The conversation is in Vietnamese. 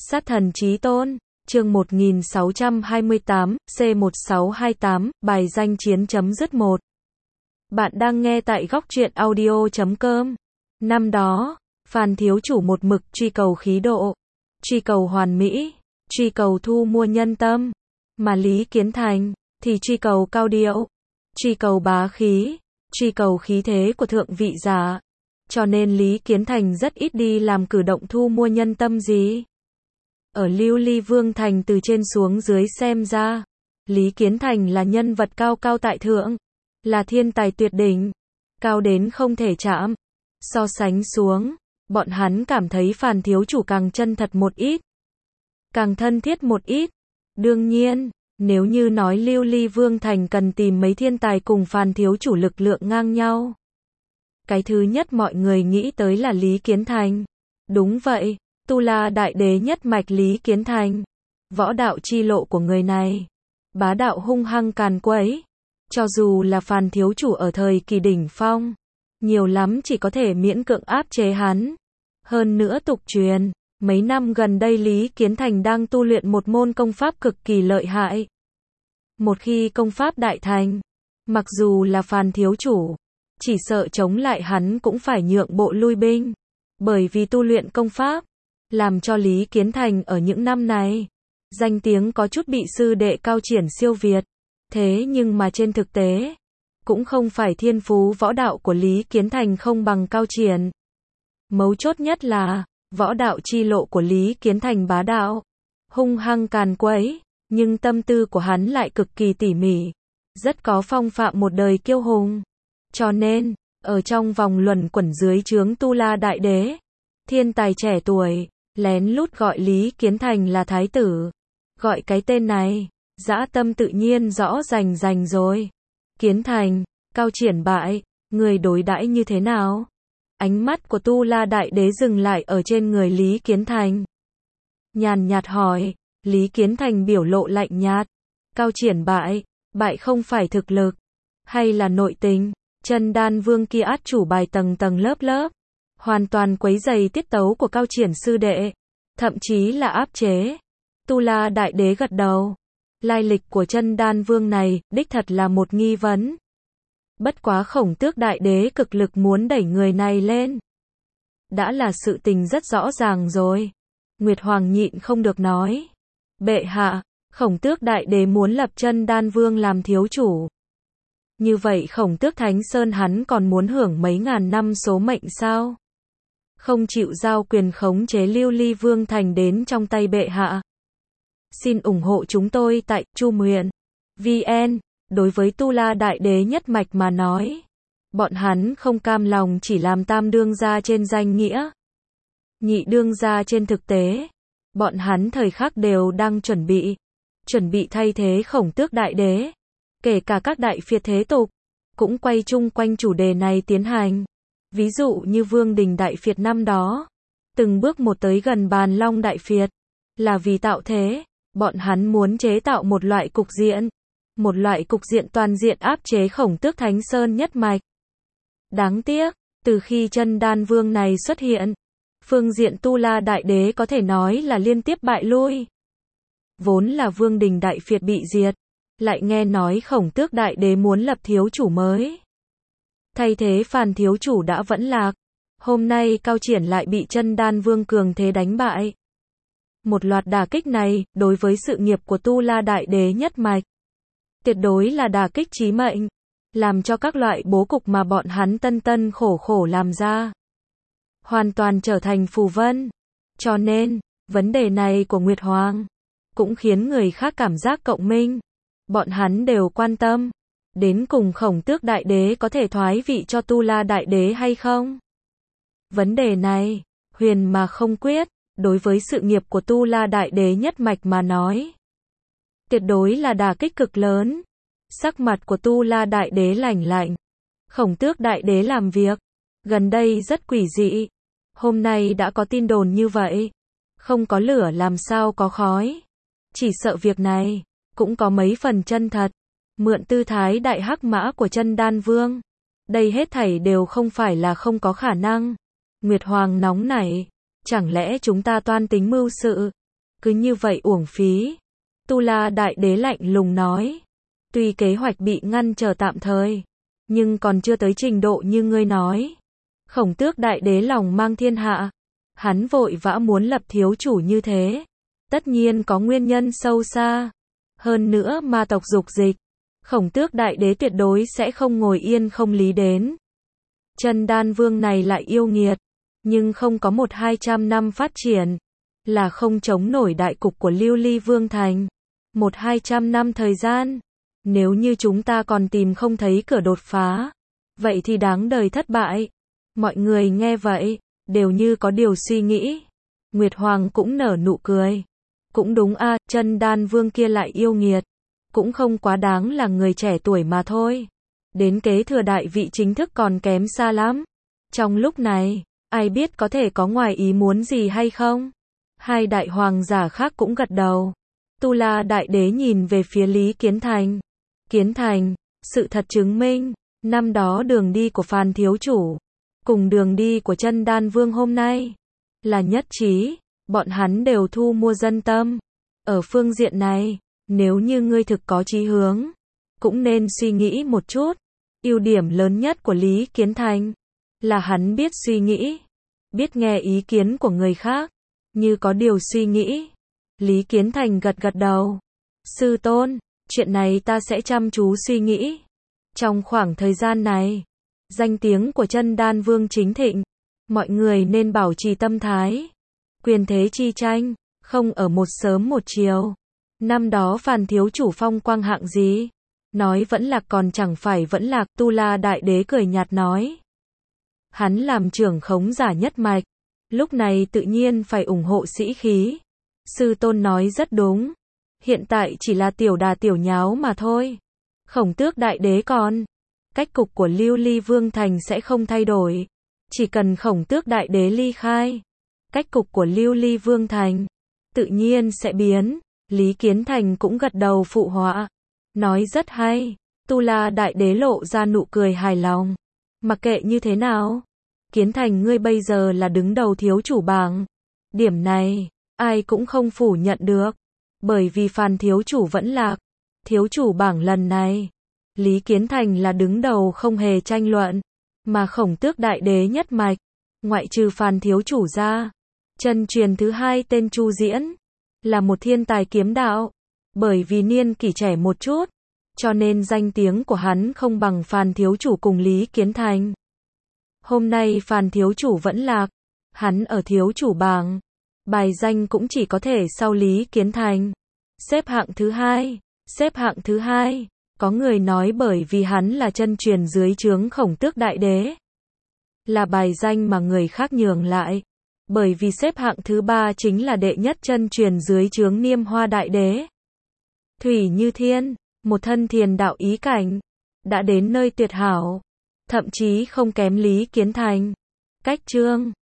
Sát thần chí tôn, chương 1628, C1628, bài danh chiến chấm dứt 1. Bạn đang nghe tại góc truyện audio.com. Năm đó, Phan thiếu chủ một mực truy cầu khí độ, truy cầu hoàn mỹ, truy cầu thu mua nhân tâm, mà Lý Kiến Thành thì truy cầu cao điệu, truy cầu bá khí, truy cầu khí thế của thượng vị giả. Cho nên Lý Kiến Thành rất ít đi làm cử động thu mua nhân tâm gì. Ở Lưu Ly Vương Thành từ trên xuống dưới xem ra, Lý Kiến Thành là nhân vật cao cao tại thượng, là thiên tài tuyệt đỉnh, cao đến không thể chạm. So sánh xuống, bọn hắn cảm thấy Phan thiếu chủ càng chân thật một ít, càng thân thiết một ít. Đương nhiên, nếu như nói Lưu Ly Vương Thành cần tìm mấy thiên tài cùng Phan thiếu chủ lực lượng ngang nhau, cái thứ nhất mọi người nghĩ tới là Lý Kiến Thành. Đúng vậy, Tu La Đại Đế nhất mạch Lý Kiến Thành. Võ đạo chi lộ của người này, bá đạo hung hăng càn quấy. Cho dù là Phan thiếu chủ ở thời kỳ đỉnh phong, nhiều lắm chỉ có thể miễn cưỡng áp chế hắn. Hơn nữa tục truyền, mấy năm gần đây Lý Kiến Thành đang tu luyện một môn công pháp cực kỳ lợi hại. Một khi công pháp đại thành, mặc dù là Phan thiếu chủ, chỉ sợ chống lại hắn cũng phải nhượng bộ lui binh. Bởi vì tu luyện công pháp, làm cho Lý Kiến Thành ở những năm này, danh tiếng có chút bị sư đệ Cao Triển siêu việt. Thế nhưng mà trên thực tế, cũng không phải thiên phú võ đạo của Lý Kiến Thành không bằng Cao Triển. Mấu chốt nhất là, võ đạo chi lộ của Lý Kiến Thành bá đạo, hung hăng càn quấy, nhưng tâm tư của hắn lại cực kỳ tỉ mỉ, rất có phong phạm một đời kiêu hùng. Cho nên, ở trong vòng luẩn quẩn dưới trướng Tu La Đại Đế, thiên tài trẻ tuổi, lén lút gọi Lý Kiến Thành là thái tử. Gọi cái tên này, dã tâm tự nhiên rõ rành rành rồi. Kiến Thành, Cao Triển bại, người đối đãi như thế nào? Ánh mắt của Tu La Đại Đế dừng lại ở trên người Lý Kiến Thành. Nhàn nhạt hỏi, Lý Kiến Thành biểu lộ lạnh nhạt. Cao Triển bại, bại không phải thực lực, hay là nội tình? Chân Đan Vương kia át chủ bài tầng tầng lớp lớp, hoàn toàn quấy rầy tiết tấu của Cao Triển sư đệ, thậm chí là áp chế. Tu La Đại Đế gật đầu. Lai lịch của Chân Đan Vương này, đích thật là một nghi vấn. Bất quá Khổng Tước Đại Đế cực lực muốn đẩy người này lên, đã là sự tình rất rõ ràng rồi. Nguyệt Hoàng nhịn không được nói, bệ hạ, Khổng Tước Đại Đế muốn lập Chân Đan Vương làm thiếu chủ. Như vậy Khổng Tước Thánh Sơn hắn còn muốn hưởng mấy ngàn năm số mệnh sao? Không chịu giao quyền khống chế Lưu Ly Vương Thành đến trong tay bệ hạ. Xin ủng hộ chúng tôi tại chumuyện.vn. Đối với Tu La Đại Đế nhất mạch mà nói, bọn hắn không cam lòng chỉ làm tam đương gia trên danh nghĩa, nhị đương gia trên thực tế. Bọn hắn thời khắc đều đang chuẩn bị thay thế Khổng Tước Đại Đế. Kể cả các đại phiệt thế tục, cũng quay chung quanh chủ đề này tiến hành. Ví dụ như Vương Đình Đại Phiệt năm đó, từng bước một tới gần Bàn Long Đại Phiệt, là vì tạo thế, bọn hắn muốn chế tạo một loại cục diện toàn diện áp chế Khổng Tước Thánh Sơn nhất mạch. Đáng tiếc, từ khi Chân Đan Vương này xuất hiện, phương diện Tu La Đại Đế có thể nói là liên tiếp bại lui. Vốn là Vương Đình Đại Phiệt bị diệt, lại nghe nói Khổng Tước Đại Đế muốn lập thiếu chủ mới, thay thế Phan thiếu chủ đã vẫn lạc. Hôm nay Cao Triển lại bị Chân Đan Vương cường thế đánh bại. Một loạt đả kích này, đối với sự nghiệp của Tu La Đại Đế nhất mạch, tuyệt đối là đả kích chí mệnh, làm cho các loại bố cục mà bọn hắn tân khổ khổ làm ra, hoàn toàn trở thành phù vân. Cho nên, vấn đề này của Nguyệt Hoàng, cũng khiến người khác cảm giác cộng minh. Bọn hắn đều quan tâm, đến cùng Khổng Tước Đại Đế có thể thoái vị cho Tu La Đại Đế hay không? Vấn đề này, huyền mà không quyết, đối với sự nghiệp của Tu La Đại Đế nhất mạch mà nói, tuyệt đối là đả kích cực lớn. Sắc mặt của Tu La Đại Đế lạnh lạnh. Khổng Tước Đại Đế làm việc, gần đây rất quỷ dị. Hôm nay đã có tin đồn như vậy. Không có lửa làm sao có khói. Chỉ sợ việc này, cũng có mấy phần chân thật. Mượn tư thái đại hắc mã của Chân Đan Vương. Đây hết thảy đều không phải là không có khả năng. Nguyệt Hoàng nóng nảy. Chẳng lẽ chúng ta toan tính mưu sự, cứ như vậy uổng phí. Tu La Đại Đế lạnh lùng nói. Tuy kế hoạch bị ngăn trở tạm thời, nhưng còn chưa tới trình độ như ngươi nói. Khổng Tước Đại Đế lòng mang thiên hạ. Hắn vội vã muốn lập thiếu chủ như thế. Tất nhiên có nguyên nhân sâu xa. Hơn nữa ma tộc dục dịch. Khổng Tước Đại Đế tuyệt đối sẽ không ngồi yên không lý đến. Chân Đan Vương này lại yêu nghiệt. Nhưng không có 100-200 năm phát triển. Là không chống nổi đại cục của Lưu Ly Vương Thành. 100-200 năm thời gian. Nếu như chúng ta còn tìm không thấy cửa đột phá. Vậy thì đáng đời thất bại. Mọi người nghe vậy, đều như có điều suy nghĩ. Nguyệt Hoàng cũng nở nụ cười. Cũng đúng a, Chân Đan Vương kia lại yêu nghiệt. Cũng không quá đáng là người trẻ tuổi mà thôi. Đến kế thừa đại vị chính thức còn kém xa lắm. Trong lúc này, ai biết có thể có ngoài ý muốn gì hay không? Hai đại hoàng giả khác cũng gật đầu. Tu La Đại Đế nhìn về phía Lý Kiến Thành. Kiến Thành, sự thật chứng minh, năm đó đường đi của Phàn thiếu chủ, cùng đường đi của Chân Đan Vương hôm nay, là nhất trí, bọn hắn đều thu mua dân tâm. Ở phương diện này, nếu như ngươi thực có chí hướng, cũng nên suy nghĩ một chút. Ưu điểm lớn nhất của Lý Kiến Thành, là hắn biết suy nghĩ, biết nghe ý kiến của người khác, như có điều suy nghĩ. Lý Kiến Thành gật gật đầu. Sư tôn, chuyện này ta sẽ chăm chú suy nghĩ. Trong khoảng thời gian này, danh tiếng của Chân Đan Vương chính thịnh, mọi người nên bảo trì tâm thái. Quyền thế chi tranh, không ở một sớm một chiều. Năm đó Phàn thiếu chủ phong quang hạng gì? Nói vẫn lạc còn chẳng phải vẫn lạc. Tu La Đại Đế cười nhạt nói. Hắn làm trưởng khống giả nhất mạch, lúc này tự nhiên phải ủng hộ sĩ khí. Sư tôn nói rất đúng. Hiện tại chỉ là tiểu đà tiểu nháo mà thôi. Khổng Tước Đại Đế còn. Cách cục của Lưu Ly Vương Thành sẽ không thay đổi. Chỉ cần Khổng Tước Đại Đế ly khai, cách cục của Lưu Ly Vương Thành tự nhiên sẽ biến. Lý Kiến Thành cũng gật đầu phụ họa. Nói rất hay. Tu La Đại Đế lộ ra nụ cười hài lòng. Mặc kệ như thế nào, Kiến Thành ngươi bây giờ là đứng đầu thiếu chủ bảng. Điểm này, ai cũng không phủ nhận được. Bởi vì Phàn thiếu chủ vẫn lạc. Thiếu chủ bảng lần này, Lý Kiến Thành là đứng đầu không hề tranh luận. Mà Khổng Tước Đại Đế nhất mạch, ngoại trừ Phàn thiếu chủ ra, chân truyền thứ hai tên Chu Diễn, là một thiên tài kiếm đạo. Bởi vì niên kỷ trẻ một chút, cho nên danh tiếng của hắn không bằng Phàn thiếu chủ cùng Lý Kiến Thành. Hôm nay Phàn thiếu chủ vẫn lạc, hắn ở thiếu chủ bảng, bài danh cũng chỉ có thể sau Lý Kiến Thành. Xếp hạng thứ hai. Xếp hạng thứ hai, có người nói bởi vì hắn là chân truyền dưới trướng Khổng Tước Đại Đế. Là bài danh mà người khác nhường lại. Bởi vì xếp hạng thứ ba chính là đệ nhất chân truyền dưới trướng Niêm Hoa Đại Đế. Thủy Như Thiên, một thân thiền đạo ý cảnh, đã đến nơi tuyệt hảo. Thậm chí không kém Lý Kiến Thành. Cách chương